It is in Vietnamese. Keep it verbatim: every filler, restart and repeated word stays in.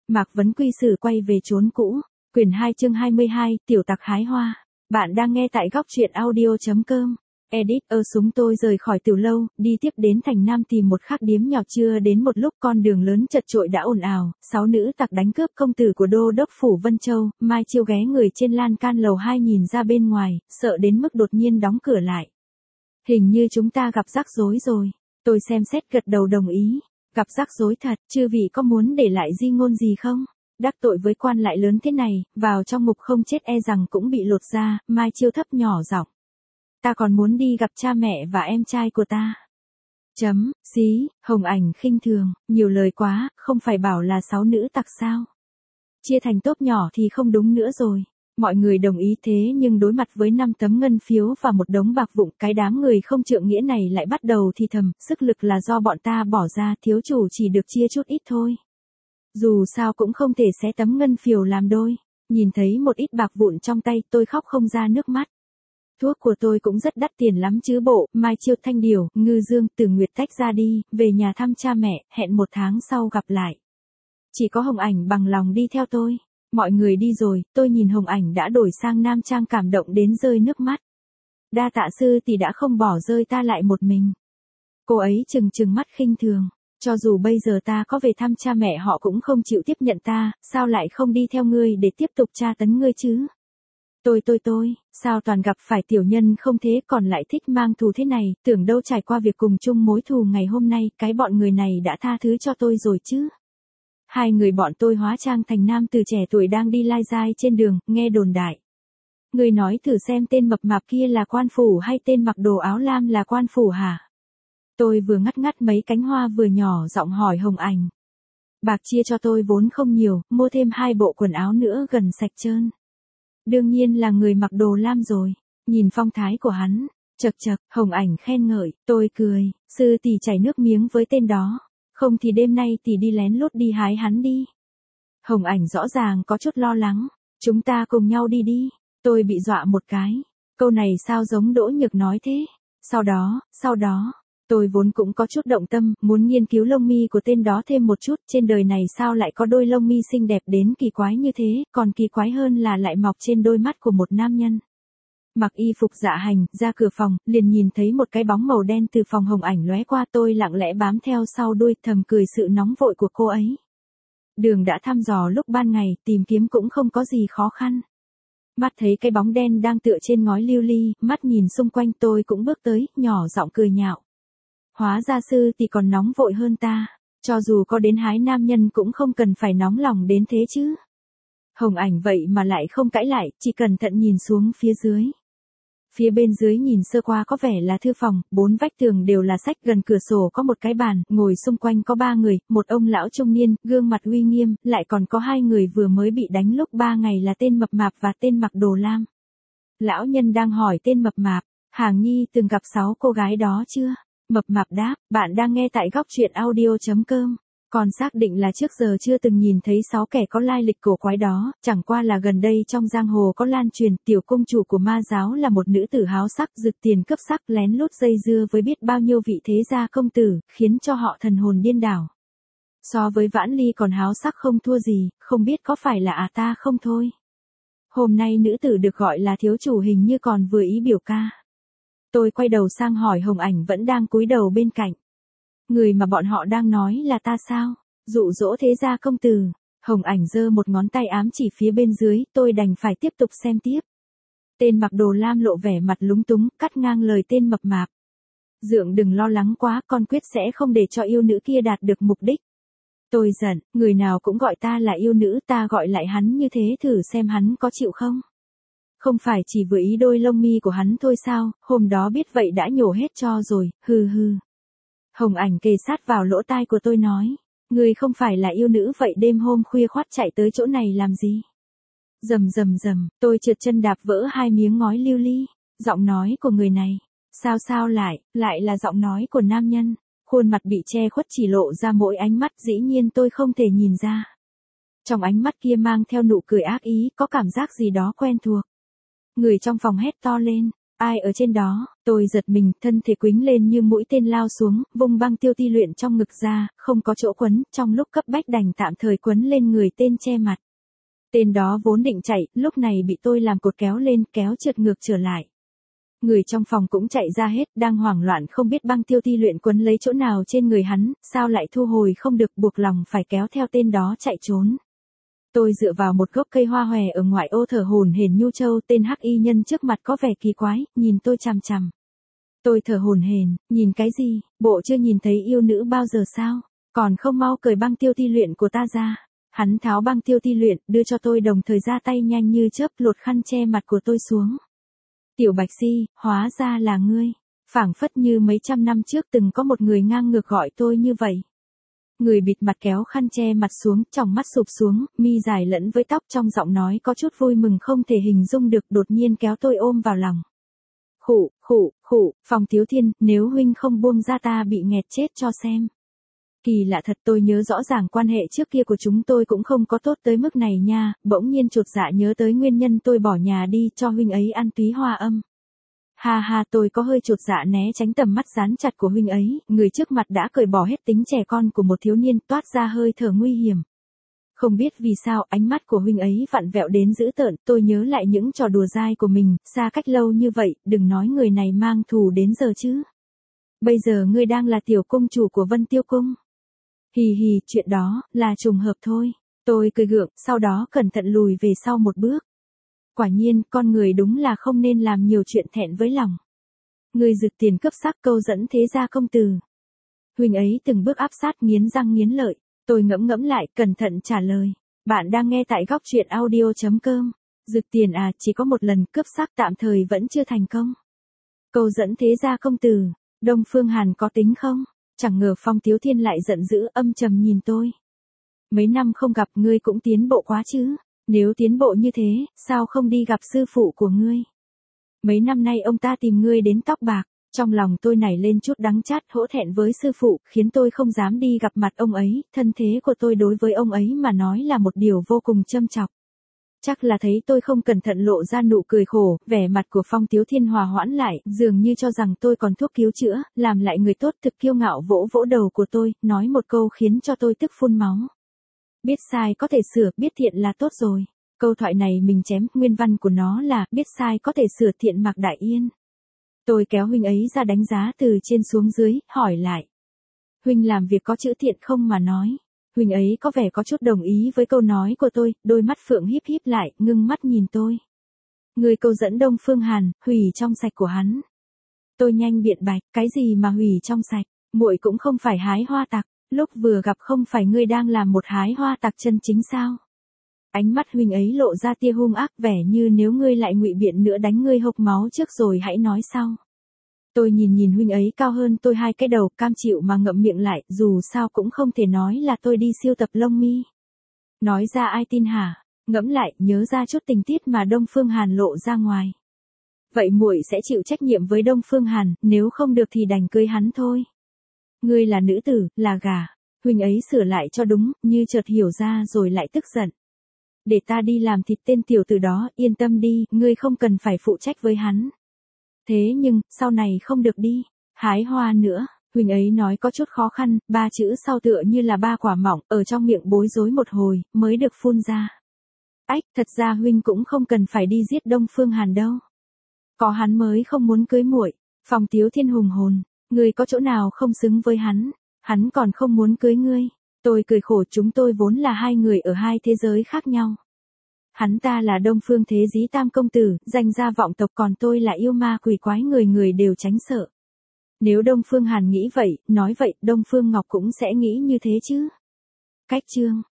Mạc Vấn Quy Sử quay về chốn cũ. Quyển hai chương hai mươi hai, Tiểu Tặc hái hoa. Bạn đang nghe tại góc truyện audio.com. Edit. Ơ súng tôi rời khỏi tiểu lâu, đi tiếp đến thành Nam tìm một khách điếm nhỏ. Chưa đến một lúc con đường lớn chật chội đã ồn ào, sáu nữ tặc đánh cướp công tử của đô đốc phủ Vân Châu. Mai Chiêu ghé người trên lan can lầu hai nhìn ra bên ngoài, sợ đến mức đột nhiên đóng cửa lại. Hình như chúng ta gặp rắc rối rồi. Tôi xem xét gật đầu đồng ý. Gặp rắc rối thật, chư vị có muốn để lại di ngôn gì không? Đắc tội với quan lại lớn thế này, vào trong ngục không chết e rằng cũng bị lột da. Mai Chiêu thấp nhỏ giọng. Ta còn muốn đi gặp cha mẹ và em trai của ta. Chấm, xí, Hồng Ảnh khinh thường, nhiều lời quá, không phải bảo là sáu nữ tặc sao? Chia thành tốp nhỏ thì không đúng nữa rồi. Mọi người đồng ý thế nhưng đối mặt với năm tấm ngân phiếu và một đống bạc vụn, cái đám người không trượng nghĩa này lại bắt đầu thì thầm, sức lực là do bọn ta bỏ ra, thiếu chủ chỉ được chia chút ít thôi. Dù sao cũng không thể xé tấm ngân phiếu làm đôi. Nhìn thấy một ít bạc vụn trong tay, tôi khóc không ra nước mắt. Thuốc của tôi cũng rất đắt tiền lắm chứ bộ. Mai Chiêu, Thanh Điều, Ngư Dương, Từ Nguyệt tách ra đi, về nhà thăm cha mẹ, hẹn một tháng sau gặp lại. Chỉ có Hồng Ảnh bằng lòng đi theo tôi. Mọi người đi rồi, tôi nhìn Hồng Ảnh đã đổi sang nam trang cảm động đến rơi nước mắt. Đa tạ sư tỷ đã không bỏ rơi ta lại một mình. Cô ấy trừng trừng mắt khinh thường. Cho dù bây giờ ta có về thăm cha mẹ họ cũng không chịu tiếp nhận ta, sao lại không đi theo ngươi để tiếp tục tra tấn ngươi chứ? Tôi tôi tôi, sao toàn gặp phải tiểu nhân không thế còn lại thích mang thù thế này, tưởng đâu trải qua việc cùng chung mối thù ngày hôm nay, cái bọn người này đã tha thứ cho tôi rồi chứ. Hai người bọn tôi hóa trang thành nam từ trẻ tuổi đang đi lai dai trên đường, nghe đồn đại. Người nói thử xem tên mập mạp kia là quan phủ hay tên mặc đồ áo lam là quan phủ hả? Tôi vừa ngắt ngắt mấy cánh hoa vừa nhỏ giọng hỏi Hồng Ảnh. Bạc chia cho tôi vốn không nhiều, mua thêm hai bộ quần áo nữa gần sạch trơn. Đương nhiên là người mặc đồ lam rồi, nhìn phong thái của hắn, chật chật, Hồng Ảnh khen ngợi, tôi cười, sư tỷ chảy nước miếng với tên đó, không thì đêm nay tỷ đi lén lút đi hái hắn đi. Hồng Ảnh rõ ràng có chút lo lắng, chúng ta cùng nhau đi đi, tôi bị dọa một cái, câu này sao giống Đỗ Nhược nói thế, sau đó, sau đó. Tôi vốn cũng có chút động tâm, muốn nghiên cứu lông mi của tên đó thêm một chút, trên đời này sao lại có đôi lông mi xinh đẹp đến kỳ quái như thế, còn kỳ quái hơn là lại mọc trên đôi mắt của một nam nhân. Mặc y phục dạ hành, ra cửa phòng, liền nhìn thấy một cái bóng màu đen từ phòng Hồng Ảnh lóe qua, tôi lặng lẽ bám theo sau đuôi, thầm cười sự nóng vội của cô ấy. Đường đã thăm dò lúc ban ngày, tìm kiếm cũng không có gì khó khăn. Mắt thấy cái bóng đen đang tựa trên ngói lưu ly, mắt nhìn xung quanh tôi cũng bước tới, nhỏ giọng cười nhạo. Hóa ra sư thì còn nóng vội hơn ta, cho dù có đến hái nam nhân cũng không cần phải nóng lòng đến thế chứ. Hồng Ảnh vậy mà lại không cãi lại, chỉ cẩn thận nhìn xuống phía dưới. Phía bên dưới nhìn sơ qua có vẻ là thư phòng, bốn vách tường đều là sách, gần cửa sổ có một cái bàn, ngồi xung quanh có ba người, một ông lão trung niên, gương mặt uy nghiêm, lại còn có hai người vừa mới bị đánh lúc ba ngày là tên mập mạp và tên mặc đồ lam. Lão nhân đang hỏi tên mập mạp, Hàng Nhi từng gặp sáu cô gái đó chưa? Mập mạp đáp, bạn đang nghe tại góc truyện audio.com. Còn xác định là trước giờ chưa từng nhìn thấy sáu kẻ có lai lịch cổ quái đó, chẳng qua là gần đây trong giang hồ có lan truyền tiểu công chủ của ma giáo là một nữ tử háo sắc, rực tiền cấp sắc, lén lút dây dưa với biết bao nhiêu vị thế gia công tử, khiến cho họ thần hồn điên đảo. So với Vãn Ly còn háo sắc không thua gì, không biết có phải là à ta không thôi. Hôm nay nữ tử được gọi là thiếu chủ hình như còn vừa ý biểu ca. Tôi quay đầu sang hỏi Hồng Ảnh vẫn đang cúi đầu bên cạnh. Người mà bọn họ đang nói là ta sao? Dụ dỗ thế gia công tử. Hồng Ảnh giơ một ngón tay ám chỉ phía bên dưới, tôi đành phải tiếp tục xem tiếp. Tên mặc đồ lam lộ vẻ mặt lúng túng, cắt ngang lời tên mập mạp. Dượng đừng lo lắng quá, con quyết sẽ không để cho yêu nữ kia đạt được mục đích. Tôi giận, người nào cũng gọi ta là yêu nữ, ta gọi lại hắn như thế thử xem hắn có chịu không? Không phải chỉ vừa ý đôi lông mi của hắn thôi sao, hôm đó biết vậy đã nhổ hết cho rồi, hừ hừ. Hồng Ảnh kề sát vào lỗ tai của tôi nói, người không phải là yêu nữ vậy đêm hôm khuya khoắt chạy tới chỗ này làm gì? Rầm rầm rầm, tôi trượt chân đạp vỡ hai miếng ngói lưu ly, giọng nói của người này, sao sao lại, lại là giọng nói của nam nhân, khuôn mặt bị che khuất chỉ lộ ra mỗi ánh mắt, dĩ nhiên tôi không thể nhìn ra. Trong ánh mắt kia mang theo nụ cười ác ý, có cảm giác gì đó quen thuộc. Người trong phòng hét to lên, Ai ở trên đó, tôi giật mình, thân thể quĩnh lên như mũi tên lao xuống, vung băng tiêu ti luyện trong ngực ra, không có chỗ quấn, trong lúc cấp bách đành tạm thời quấn lên người tên che mặt. Tên đó vốn định chạy, lúc này bị tôi làm cột kéo lên, kéo trượt ngược trở lại. Người trong phòng cũng chạy ra hết, đang hoảng loạn không biết băng tiêu ti luyện quấn lấy chỗ nào trên người hắn, sao lại thu hồi không được, buộc lòng phải kéo theo tên đó chạy trốn. Tôi dựa vào một gốc cây hoa hòe ở ngoại ô thở hổn hển Nhu Châu, tên hắc y nhân trước mặt có vẻ kỳ quái, nhìn tôi chằm chằm. Tôi thở hổn hển, nhìn cái gì, bộ chưa nhìn thấy yêu nữ bao giờ sao, còn không mau cởi băng tiêu ti luyện của ta ra. Hắn tháo băng tiêu ti luyện, đưa cho tôi đồng thời ra tay nhanh như chớp lột khăn che mặt của tôi xuống. Tiểu Bạch Si, hóa ra là ngươi. Phảng phất như mấy trăm năm trước từng có một người ngang ngược gọi tôi như vậy. Người bịt mặt kéo khăn che mặt xuống, tròng mắt sụp xuống, mi dài lẫn với tóc, trong giọng nói có chút vui mừng không thể hình dung được, đột nhiên kéo tôi ôm vào lòng. Khụ, khụ, khụ, Phong Tiếu Thiên, nếu huynh không buông ra ta bị nghẹt chết cho xem. Kỳ lạ thật, tôi nhớ rõ ràng quan hệ trước kia của chúng tôi cũng không có tốt tới mức này nha, bỗng nhiên chột dạ nhớ tới nguyên nhân tôi bỏ nhà đi cho huynh ấy ăn túy hoa âm. Ha ha, tôi có hơi chột dạ né tránh tầm mắt dán chặt của huynh ấy, người trước mặt đã cởi bỏ hết tính trẻ con của một thiếu niên, toát ra hơi thở nguy hiểm. Không biết vì sao ánh mắt của huynh ấy vặn vẹo đến dữ tợn, tôi nhớ lại những trò đùa dai của mình, xa cách lâu như vậy, đừng nói người này mang thù đến giờ chứ. Bây giờ ngươi đang là tiểu cung chủ của Vân Tiêu Cung. Hì hì, chuyện đó, là trùng hợp thôi. Tôi cười gượng, sau đó cẩn thận lùi về sau một bước. Quả nhiên, con người đúng là không nên làm nhiều chuyện thẹn với lòng. Người rực tiền cướp sắc câu dẫn thế gia công tử. Huynh ấy từng bước áp sát nghiến răng nghiến lợi. Tôi ngẫm ngẫm lại, cẩn thận trả lời. Bạn đang nghe tại góc truyện audio.com. Rực tiền à, chỉ có một lần cướp sắc tạm thời vẫn chưa thành công. Câu dẫn thế gia công tử, Đông Phương Hàn có tính không? Chẳng ngờ Phong Tiếu Thiên lại giận dữ, âm trầm nhìn tôi. Mấy năm không gặp ngươi cũng tiến bộ quá chứ. Nếu tiến bộ như thế, sao không đi gặp sư phụ của ngươi? Mấy năm nay ông ta tìm ngươi đến tóc bạc. Trong lòng tôi nảy lên chút đắng chát, hổ thẹn với sư phụ, khiến tôi không dám đi gặp mặt ông ấy. Thân thế của tôi đối với ông ấy mà nói là một điều vô cùng châm chọc. Chắc là thấy tôi không cẩn thận lộ ra nụ cười khổ, vẻ mặt của Phong Tiếu Thiên hòa hoãn lại, dường như cho rằng tôi còn thuốc cứu chữa, làm lại người tốt, thực kiêu ngạo vỗ vỗ đầu của tôi, nói một câu khiến cho tôi tức phun máu. Biết sai có thể sửa, biết thiện là tốt rồi. Câu thoại này mình chém, nguyên văn của nó là, biết sai có thể sửa, thiện mặc đại yên. Tôi kéo huynh ấy ra đánh giá từ trên xuống dưới, hỏi lại. Huynh làm việc có chữ thiện không mà nói. Huynh ấy có vẻ có chút đồng ý với câu nói của tôi, đôi mắt phượng híp híp lại, ngưng mắt nhìn tôi. Người câu dẫn Đông Phương Hàn, hủy trong sạch của hắn. Tôi nhanh biện bạch, cái gì mà hủy trong sạch, muội cũng không phải hái hoa tặc, lúc vừa gặp không phải ngươi đang làm một hái hoa tặc chân chính sao? Ánh mắt huynh ấy lộ ra tia hung ác, vẻ như nếu ngươi lại ngụy biện nữa đánh ngươi hộc máu trước rồi hãy nói sau. Tôi nhìn nhìn huynh ấy cao hơn tôi hai cái đầu, cam chịu mà ngậm miệng lại, dù sao cũng không thể nói là tôi đi siêu tập lông mi. Nói ra ai tin hả? Ngẫm lại, nhớ ra chút tình tiết mà Đông Phương Hàn lộ ra ngoài. Vậy muội sẽ chịu trách nhiệm với Đông Phương Hàn, nếu không được thì đành cưới hắn thôi. Ngươi là nữ tử, là gà. Huynh ấy sửa lại cho đúng, như chợt hiểu ra rồi lại tức giận. Để ta đi làm thịt tên tiểu tử đó, yên tâm đi, ngươi không cần phải phụ trách với hắn. Thế nhưng, sau này không được đi, hái hoa nữa, huynh ấy nói có chút khó khăn, ba chữ sau tựa như là ba quả mỏng, ở trong miệng bối rối một hồi, mới được phun ra. Ách, thật ra huynh cũng không cần phải đi giết Đông Phương Hàn đâu. Có hắn mới không muốn cưới muội. Phong Tiếu Thiên hùng hồn, ngươi có chỗ nào không xứng với hắn, hắn còn không muốn cưới ngươi. Tôi cười khổ, chúng tôi vốn là hai người ở hai thế giới khác nhau. Hắn ta là Đông Phương Thế Dí Tam công tử, danh gia vọng tộc, còn tôi là yêu ma quỷ quái người người đều tránh sợ. Nếu Đông Phương Hàn nghĩ vậy, nói vậy, Đông Phương Ngọc cũng sẽ nghĩ như thế chứ. Cách chương